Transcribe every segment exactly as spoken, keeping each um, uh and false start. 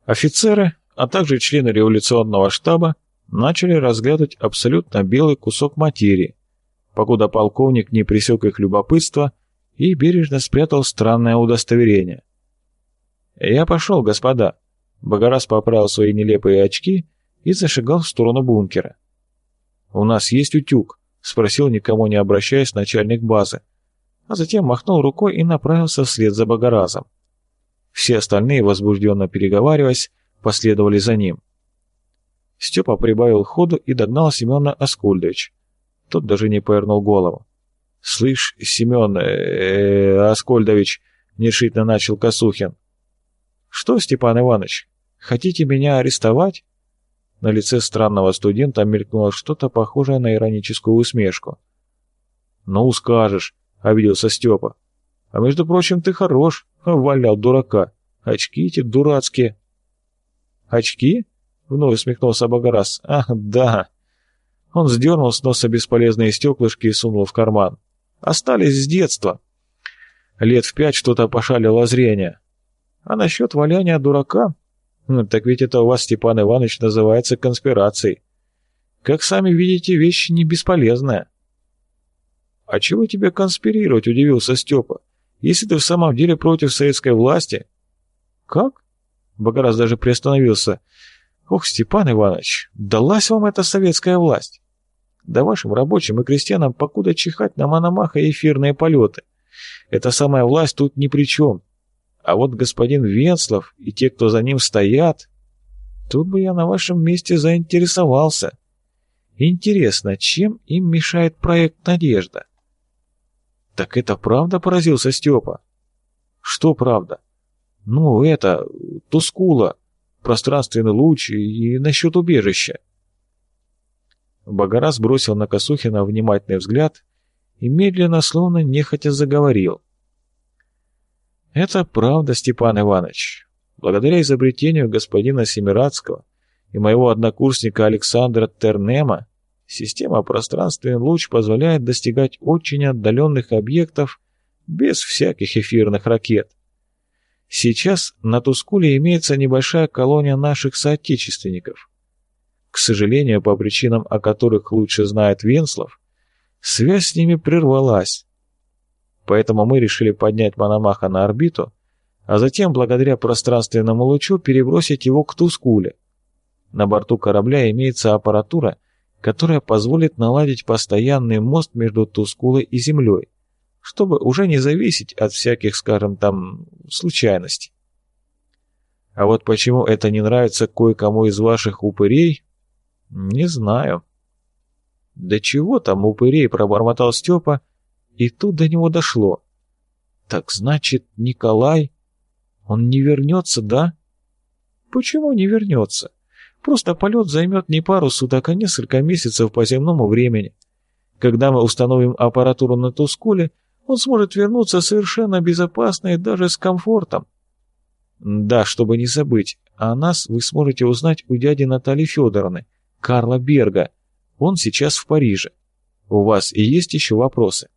Офицеры, а также члены революционного штаба начали разглядывать абсолютно белый кусок материи, покуда полковник не пресек их любопытство и бережно спрятал странное удостоверение. «Я пошел, господа». Багарас поправил свои нелепые очки и зашагал в сторону бункера. «У нас есть утюг?» — спросил, никому не обращаясь, начальник базы, а затем махнул рукой и направился вслед за Багаразом. Все остальные, возбужденно переговариваясь, последовали за ним. Степа прибавил ходу и догнал Семена Аскольдович. Тот даже не повернул голову. «Слышь, Семен э, -э Аскольдович», — нерешительно начал Косухин. «Что, Степан Иванович, хотите меня арестовать?» На лице странного студента мелькнуло что-то похожее на ироническую усмешку. «Ну, скажешь», — обиделся Степа. «А между прочим, ты хорош», — валял дурака. «Очки эти дурацкие». «Очки?» — вновь усмехнулся Багарас. «Ах, да». Он сдернул с носа бесполезные стеклышки и сунул в карман. «Остались с детства. Лет в пять что-то пошалило зрение. А насчет валяния дурака, ну, так ведь это у вас, Степан Иванович, называется конспирацией. Как сами видите, вещь не бесполезная». «А чего тебе конспирировать?» — удивился Степа. «Если ты в самом деле против советской власти...» «Как?» — Багарас даже приостановился. «Ох, Степан Иванович, далась вам эта советская власть. Да вашим рабочим и крестьянам покуда чихать на Мономаха и эфирные полеты. Эта самая власть тут ни при чем. А вот господин Венслов и те, кто за ним стоят, тут бы я на вашем месте заинтересовался. Интересно, чем им мешает проект «Надежда»?» «Так это правда?» — поразился Степа. «Что правда?» «Ну, это, Тускула, пространственный луч и, и насчет убежища». Багарас бросил на Косухина внимательный взгляд и медленно, словно нехотя заговорил. «Это правда, Степан Иванович. Благодаря изобретению господина Семирадского и моего однокурсника Александра Тернема система «Пространственный луч» позволяет достигать очень отдаленных объектов без всяких эфирных ракет. Сейчас на Тускуле имеется небольшая колония наших соотечественников. К сожалению, по причинам, о которых лучше знает Венслов, связь с ними прервалась. Поэтому мы решили поднять Мономаха на орбиту, а затем, благодаря пространственному лучу, перебросить его к Тускуле. На борту корабля имеется аппаратура, которая позволит наладить постоянный мост между Тускулой и Землей, чтобы уже не зависеть от всяких, скажем там, случайностей. А вот почему это не нравится кое-кому из ваших упырей, не знаю. «Да чего там упырей?» — пробормотал Степа, и тут до него дошло. «Так значит, Николай, он не вернется, да?» «Почему не вернется? Просто полет займет не пару суток, а несколько месяцев по земному времени. Когда мы установим аппаратуру на Тускуле, он сможет вернуться совершенно безопасно и даже с комфортом. Да, чтобы не забыть, о нас вы сможете узнать у дяди Натальи Федоровны, Карла Берга. Он сейчас в Париже. У вас и есть еще вопросы?»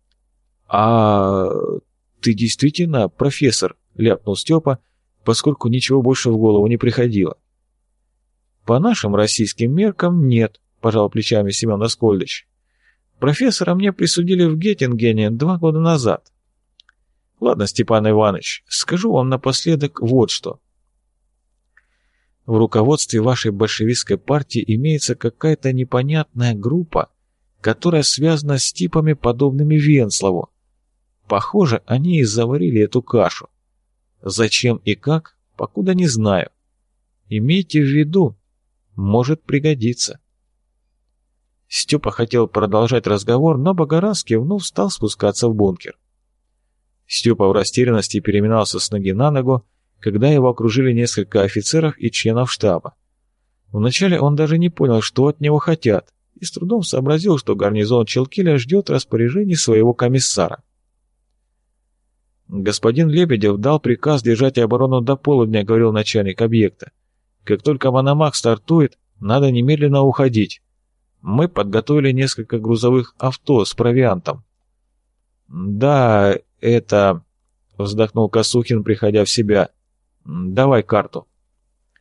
«А ты действительно профессор?» — ляпнул Степа, поскольку ничего больше в голову не приходило. «По нашим российским меркам нет», — пожал плечами Семен Аскольдович. «Профессора мне присудили в Геттингене два года назад. Ладно, Степан Иванович, скажу вам напоследок вот что. В руководстве вашей большевистской партии имеется какая-то непонятная группа, которая связана с типами, подобными Венслову. Похоже, они и заварили эту кашу. Зачем и как, покуда не знаю. Имейте в виду, может пригодиться». Степа хотел продолжать разговор, но Багарас, кивнув, стал спускаться в бункер. Степа в растерянности переминался с ноги на ногу, когда его окружили несколько офицеров и членов штаба. Вначале он даже не понял, что от него хотят, и с трудом сообразил, что гарнизон Челкиля ждет распоряжений своего комиссара. «Господин Лебедев дал приказ держать оборону до полудня», — говорил начальник объекта. «Как только Мономах стартует, надо немедленно уходить. Мы подготовили несколько грузовых авто с провиантом». «Да, это...» — вздохнул Косухин, приходя в себя. «Давай карту».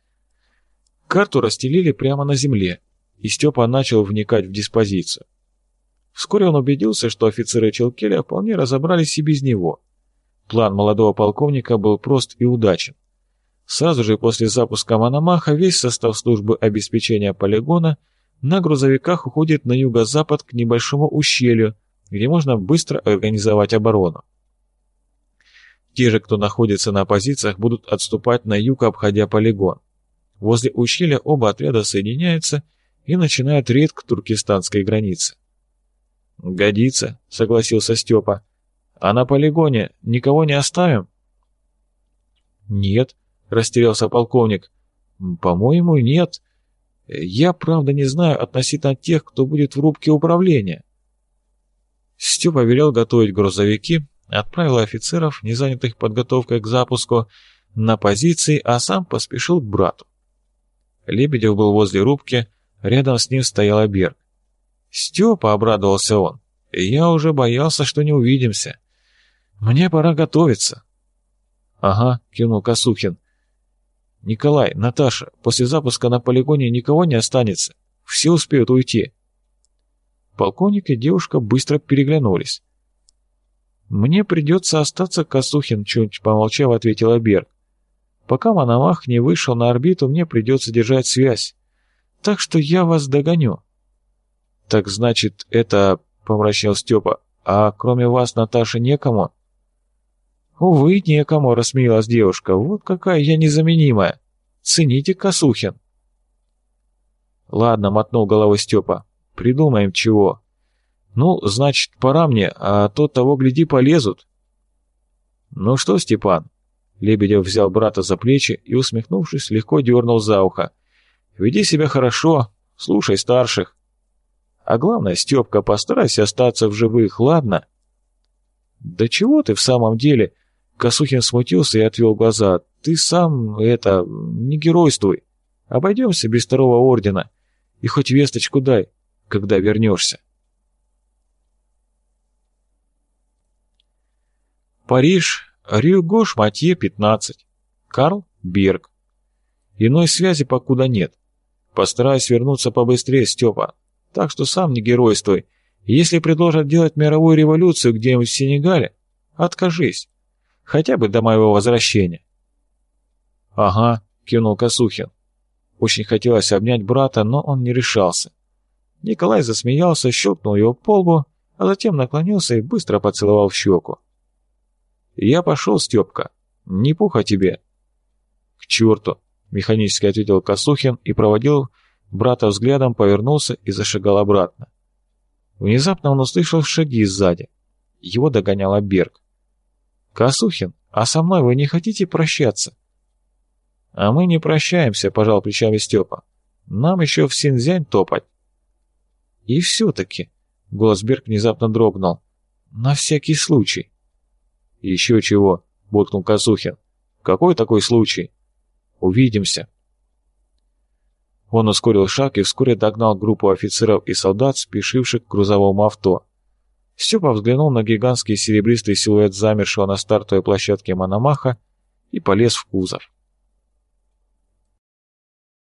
Карту расстелили прямо на земле, и Степа начал вникать в диспозицию. Вскоре он убедился, что офицеры Челкеля вполне разобрались и без него. План молодого полковника был прост и удачен. Сразу же после запуска Мономаха весь состав службы обеспечения полигона на грузовиках уходит на юго-запад к небольшому ущелью, где можно быстро организовать оборону. Те же, кто находится на позициях, будут отступать на юг, обходя полигон. Возле ущелья оба отряда соединяются и начинают рейд к туркестанской границе. «Годится», — согласился Степа. «А на полигоне никого не оставим?» «Нет», — растерялся полковник. «По-моему, нет. Я, правда, не знаю относительно тех, кто будет в рубке управления». Степа велел готовить грузовики, отправил офицеров, не занятых подготовкой к запуску, на позиции, а сам поспешил к брату. Лебедев был возле рубки, рядом с ним стоял Берг. «Степа», — обрадовался он, — «я уже боялся, что не увидимся. Мне пора готовиться». «Ага», — кивнул Косухин. «Николай, Наташа, после запуска на полигоне никого не останется. Все успеют уйти». Полковник и девушка быстро переглянулись. «Мне придется остаться, Косухин», — чуть помолчав, ответила Берг. «Пока Мономах не вышел на орбиту, мне придется держать связь. Так что я вас догоню». «Так значит, это...» — помрачнел Степа. «А кроме вас, Наташа, некому?» «Увы, некому», — рассмеялась девушка. «Вот какая я незаменимая. Цените, Косухин». «Ладно», — мотнул головой Степа. «Придумаем чего. Ну, значит, пора мне, а то того, гляди, полезут». «Ну что, Степан?» Лебедев взял брата за плечи и, усмехнувшись, легко дернул за ухо. «Веди себя хорошо, слушай старших. А главное, Степка, постарайся остаться в живых, ладно?» «Да чего ты в самом деле?» Косухин смутился и отвел глаза. «Ты сам, это, не геройствуй. Обойдемся без второго ордена. И хоть весточку дай, когда вернешься». Париж, Рю-Гош-Матье, пятнадцать. Карл Берг. Иной связи покуда нет. Постараюсь вернуться побыстрее, Степа. Так что сам не геройствуй. Если предложат делать мировую революцию где-нибудь в Сенегале, откажись. Хотя бы до моего возвращения. «Ага», — кивнул Косухин. Очень хотелось обнять брата, но он не решался. Николай засмеялся, щелкнул его по лбу, а затем наклонился и быстро поцеловал в щеку. «Я пошел, Степка. Не пуха тебе». «К черту», — механически ответил Косухин и проводил брата взглядом, повернулся и зашагал обратно. Внезапно он услышал шаги сзади. Его догонял Берг. «Косухин, а со мной вы не хотите прощаться?» «А мы не прощаемся», — пожал плечами Степа. «Нам еще в Синьцзянь топать». «И все-таки», — голос Берг внезапно дрогнул, — «на всякий случай». «Еще чего», — буркнул Косухин. «Какой такой случай?» «Увидимся». Он ускорил шаг и вскоре догнал группу офицеров и солдат, спешивших к грузовому авто. Степа взглянул на гигантский серебристый силуэт замершего на стартовой площадке Мономаха и полез в кузов.